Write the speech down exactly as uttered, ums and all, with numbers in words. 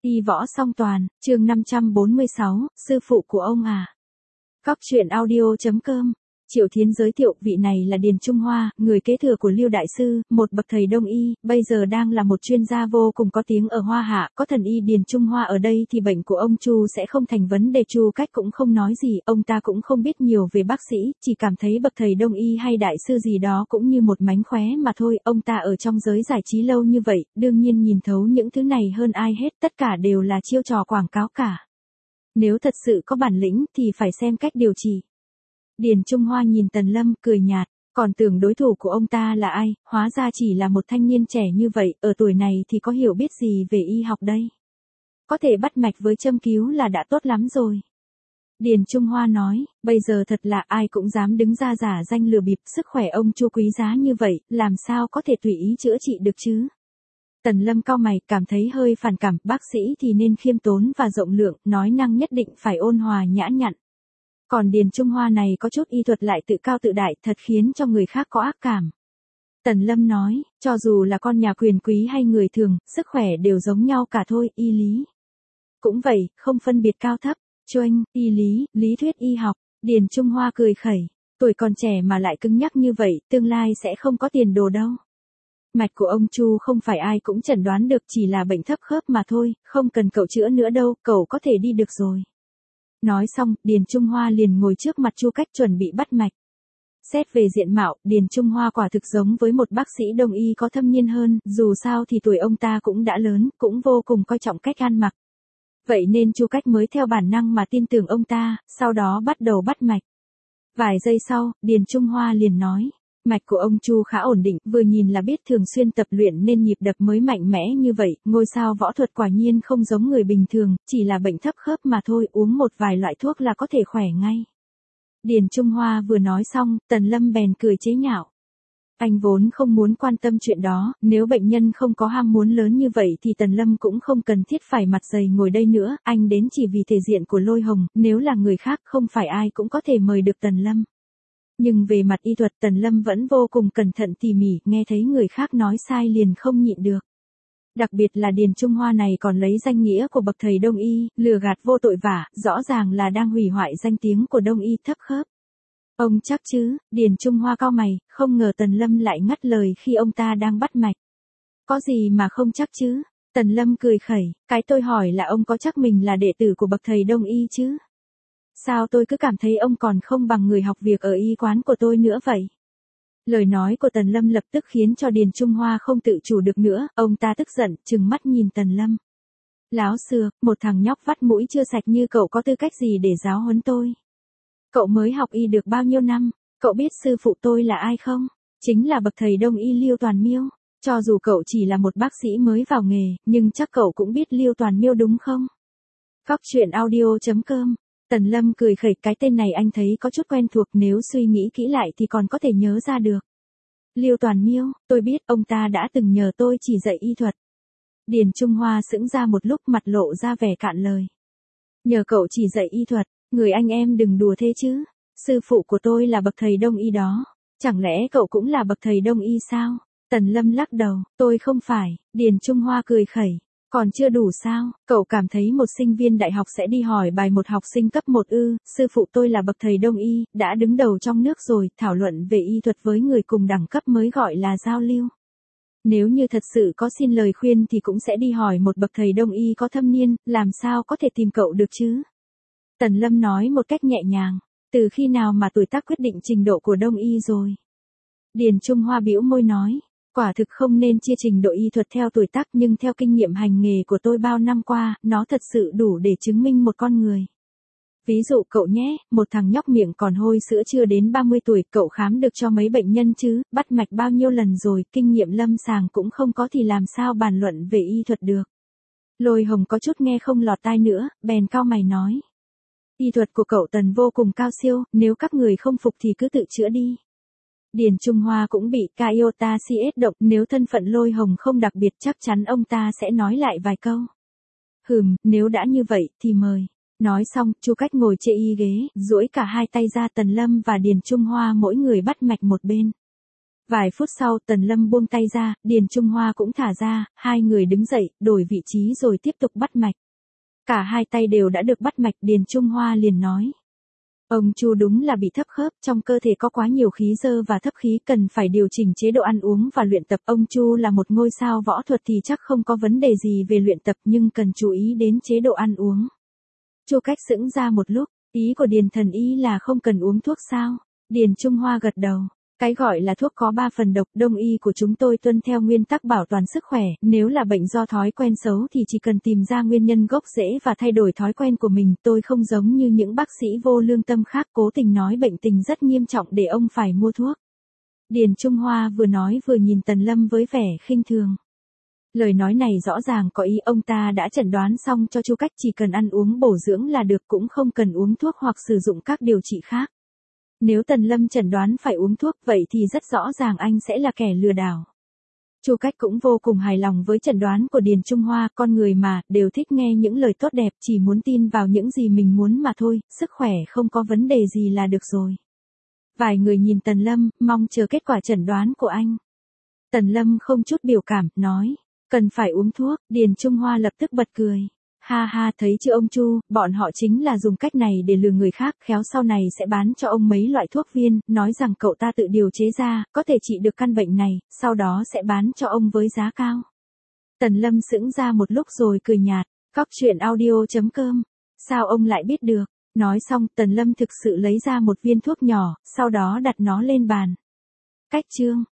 Y võ song toàn, chương năm trăm bốn mươi sáu, sư phụ của ông à. Cóc truyện audio chấm com. Triệu Thiến giới thiệu, vị này là Điền Trung Hoa, người kế thừa của Lưu Đại Sư, một bậc thầy Đông Y, bây giờ đang là một chuyên gia vô cùng có tiếng ở Hoa Hạ, có thần y Điền Trung Hoa ở đây thì bệnh của ông Chu sẽ không thành vấn đề. Chu Cách cũng không nói gì, ông ta cũng không biết nhiều về bác sĩ, chỉ cảm thấy bậc thầy Đông Y hay Đại Sư gì đó cũng như một mánh khóe mà thôi, ông ta ở trong giới giải trí lâu như vậy, đương nhiên nhìn thấu những thứ này hơn ai hết, tất cả đều là chiêu trò quảng cáo cả. Nếu thật sự có bản lĩnh thì phải xem cách điều trị. Điền Trung Hoa nhìn Tần Lâm, cười nhạt, còn tưởng đối thủ của ông ta là ai, hóa ra chỉ là một thanh niên trẻ như vậy, ở tuổi này thì có hiểu biết gì về y học đây. Có thể bắt mạch với châm cứu là đã tốt lắm rồi. Điền Trung Hoa nói, bây giờ thật là ai cũng dám đứng ra giả danh lừa bịp, sức khỏe ông Chu quý giá như vậy, làm sao có thể tùy ý chữa trị được chứ. Tần Lâm cau mày, cảm thấy hơi phản cảm, bác sĩ thì nên khiêm tốn và rộng lượng, nói năng nhất định phải ôn hòa nhã nhặn. Còn Điền Trung Hoa này có chút y thuật lại tự cao tự đại, thật khiến cho người khác có ác cảm. Tần Lâm nói, cho dù là con nhà quyền quý hay người thường, sức khỏe đều giống nhau cả thôi, y lý. Cũng vậy, không phân biệt cao thấp, choanh, y lý, lý thuyết y học. Điền Trung Hoa cười khẩy, tuổi còn trẻ mà lại cứng nhắc như vậy, tương lai sẽ không có tiền đồ đâu. Mạch của ông Chu không phải ai cũng chẩn đoán được, chỉ là bệnh thấp khớp mà thôi, không cần cậu chữa nữa đâu, cậu có thể đi được rồi. Nói xong, Điền Trung Hoa liền ngồi trước mặt Chu Cách chuẩn bị bắt mạch. Xét về diện mạo, Điền Trung Hoa quả thực giống với một bác sĩ Đông y có thâm niên hơn, dù sao thì tuổi ông ta cũng đã lớn, cũng vô cùng coi trọng cách ăn mặc. Vậy nên Chu Cách mới theo bản năng mà tin tưởng ông ta, sau đó bắt đầu bắt mạch. Vài giây sau, Điền Trung Hoa liền nói, mạch của ông Chu khá ổn định, vừa nhìn là biết thường xuyên tập luyện nên nhịp đập mới mạnh mẽ như vậy, ngôi sao võ thuật quả nhiên không giống người bình thường, chỉ là bệnh thấp khớp mà thôi, uống một vài loại thuốc là có thể khỏe ngay. Điền Trung Hoa vừa nói xong, Tần Lâm bèn cười chế nhạo. Anh vốn không muốn quan tâm chuyện đó, nếu bệnh nhân không có ham muốn lớn như vậy thì Tần Lâm cũng không cần thiết phải mặt dày ngồi đây nữa, anh đến chỉ vì thể diện của Lôi Hồng, nếu là người khác không phải ai cũng có thể mời được Tần Lâm. Nhưng về mặt y thuật Tần Lâm vẫn vô cùng cẩn thận tỉ mỉ, nghe thấy người khác nói sai liền không nhịn được. Đặc biệt là Điền Trung Hoa này còn lấy danh nghĩa của bậc thầy Đông y, lừa gạt vô tội vả, rõ ràng là đang hủy hoại danh tiếng của Đông y thấp khớp. Ông chắc chứ? Điền Trung Hoa cau mày, không ngờ Tần Lâm lại ngắt lời khi ông ta đang bắt mạch. Có gì mà không chắc chứ? Tần Lâm cười khẩy, cái tôi hỏi là ông có chắc mình là đệ tử của bậc thầy Đông y chứ? Sao tôi cứ cảm thấy ông còn không bằng người học việc ở y quán của tôi nữa vậy? Lời nói của Tần Lâm lập tức khiến cho Điền Trung Hoa không tự chủ được nữa, ông ta tức giận, trừng mắt nhìn Tần Lâm. Láo xược, một thằng nhóc vắt mũi chưa sạch như cậu có tư cách gì để giáo huấn tôi? Cậu mới học y được bao nhiêu năm, cậu biết sư phụ tôi là ai không? Chính là bậc thầy Đông y Liêu Toàn Miêu. Cho dù cậu chỉ là một bác sĩ mới vào nghề, nhưng chắc cậu cũng biết Liêu Toàn Miêu đúng không? Cóc truyện audio chấm com. Tần Lâm cười khẩy, cái tên này anh thấy có chút quen thuộc, nếu suy nghĩ kỹ lại thì còn có thể nhớ ra được. Liêu Toàn Miêu, tôi biết, ông ta đã từng nhờ tôi chỉ dạy y thuật. Điền Trung Hoa sững ra một lúc, mặt lộ ra vẻ cạn lời. Nhờ cậu chỉ dạy y thuật, người anh em đừng đùa thế chứ, sư phụ của tôi là bậc thầy Đông y đó, chẳng lẽ cậu cũng là bậc thầy Đông y sao? Tần Lâm lắc đầu, tôi không phải. Điền Trung Hoa cười khẩy. Còn chưa đủ sao, cậu cảm thấy một sinh viên đại học sẽ đi hỏi bài một học sinh cấp một ư, sư phụ tôi là bậc thầy Đông y, đã đứng đầu trong nước rồi, thảo luận về y thuật với người cùng đẳng cấp mới gọi là giao lưu. Nếu như thật sự có xin lời khuyên thì cũng sẽ đi hỏi một bậc thầy Đông y có thâm niên, làm sao có thể tìm cậu được chứ? Tần Lâm nói một cách nhẹ nhàng, từ khi nào mà tuổi tác quyết định trình độ của Đông y rồi? Điền Trung Hoa bĩu môi nói. Quả thực không nên chia trình độ y thuật theo tuổi tác, nhưng theo kinh nghiệm hành nghề của tôi bao năm qua, nó thật sự đủ để chứng minh một con người. Ví dụ cậu nhé, một thằng nhóc miệng còn hôi sữa chưa đến ba mươi tuổi, cậu khám được cho mấy bệnh nhân chứ, bắt mạch bao nhiêu lần rồi, kinh nghiệm lâm sàng cũng không có thì làm sao bàn luận về y thuật được. Lôi Hồng có chút nghe không lọt tai nữa, bèn cau mày nói. Y thuật của cậu Tần vô cùng cao siêu, nếu các người không phục thì cứ tự chữa đi. Điền Trung Hoa cũng bị Kaiota xê ét động, nếu thân phận Lôi Hồng không đặc biệt chắc chắn ông ta sẽ nói lại vài câu. Hừm, nếu đã như vậy thì mời. Nói xong, Chu Cách ngồi chê y ghế, duỗi cả hai tay ra, Tần Lâm và Điền Trung Hoa mỗi người bắt mạch một bên. Vài phút sau Tần Lâm buông tay ra, Điền Trung Hoa cũng thả ra, hai người đứng dậy, đổi vị trí rồi tiếp tục bắt mạch. Cả hai tay đều đã được bắt mạch, Điền Trung Hoa liền nói. Ông Chu đúng là bị thấp khớp, trong cơ thể có quá nhiều khí dơ và thấp khí, cần phải điều chỉnh chế độ ăn uống và luyện tập. Ông Chu là một ngôi sao võ thuật thì chắc không có vấn đề gì về luyện tập, nhưng cần chú ý đến chế độ ăn uống. Chu Cách sững ra một lúc, ý của Điền thần y là không cần uống thuốc sao? Điền Trung Hoa gật đầu. Cái gọi là thuốc có ba phần độc, đông y của chúng tôi tuân theo nguyên tắc bảo toàn sức khỏe, nếu là bệnh do thói quen xấu thì chỉ cần tìm ra nguyên nhân gốc rễ và thay đổi thói quen của mình. Tôi không giống như những bác sĩ vô lương tâm khác cố tình nói bệnh tình rất nghiêm trọng để ông phải mua thuốc. Điền Trung Hoa vừa nói vừa nhìn Tần Lâm với vẻ khinh thường. Lời nói này rõ ràng có ý, ông ta đã chẩn đoán xong cho Chu Cách chỉ cần ăn uống bổ dưỡng là được, cũng không cần uống thuốc hoặc sử dụng các điều trị khác. Nếu Tần Lâm chẩn đoán phải uống thuốc vậy thì rất rõ ràng anh sẽ là kẻ lừa đảo. Chu Cách cũng vô cùng hài lòng với chẩn đoán của Điền Trung Hoa, con người mà, đều thích nghe những lời tốt đẹp, chỉ muốn tin vào những gì mình muốn mà thôi, sức khỏe không có vấn đề gì là được rồi. Vài người nhìn Tần Lâm, mong chờ kết quả chẩn đoán của anh. Tần Lâm không chút biểu cảm, nói, cần phải uống thuốc. Điền Trung Hoa lập tức bật cười. Ha ha, thấy chưa ông Chu, bọn họ chính là dùng cách này để lừa người khác, khéo sau này sẽ bán cho ông mấy loại thuốc viên, nói rằng cậu ta tự điều chế ra, có thể trị được căn bệnh này, sau đó sẽ bán cho ông với giá cao. Tần Lâm sững ra một lúc rồi cười nhạt, cóc truyện audio chấm com, sao ông lại biết được? Nói xong, Tần Lâm thực sự lấy ra một viên thuốc nhỏ, sau đó đặt nó lên bàn. Cách chương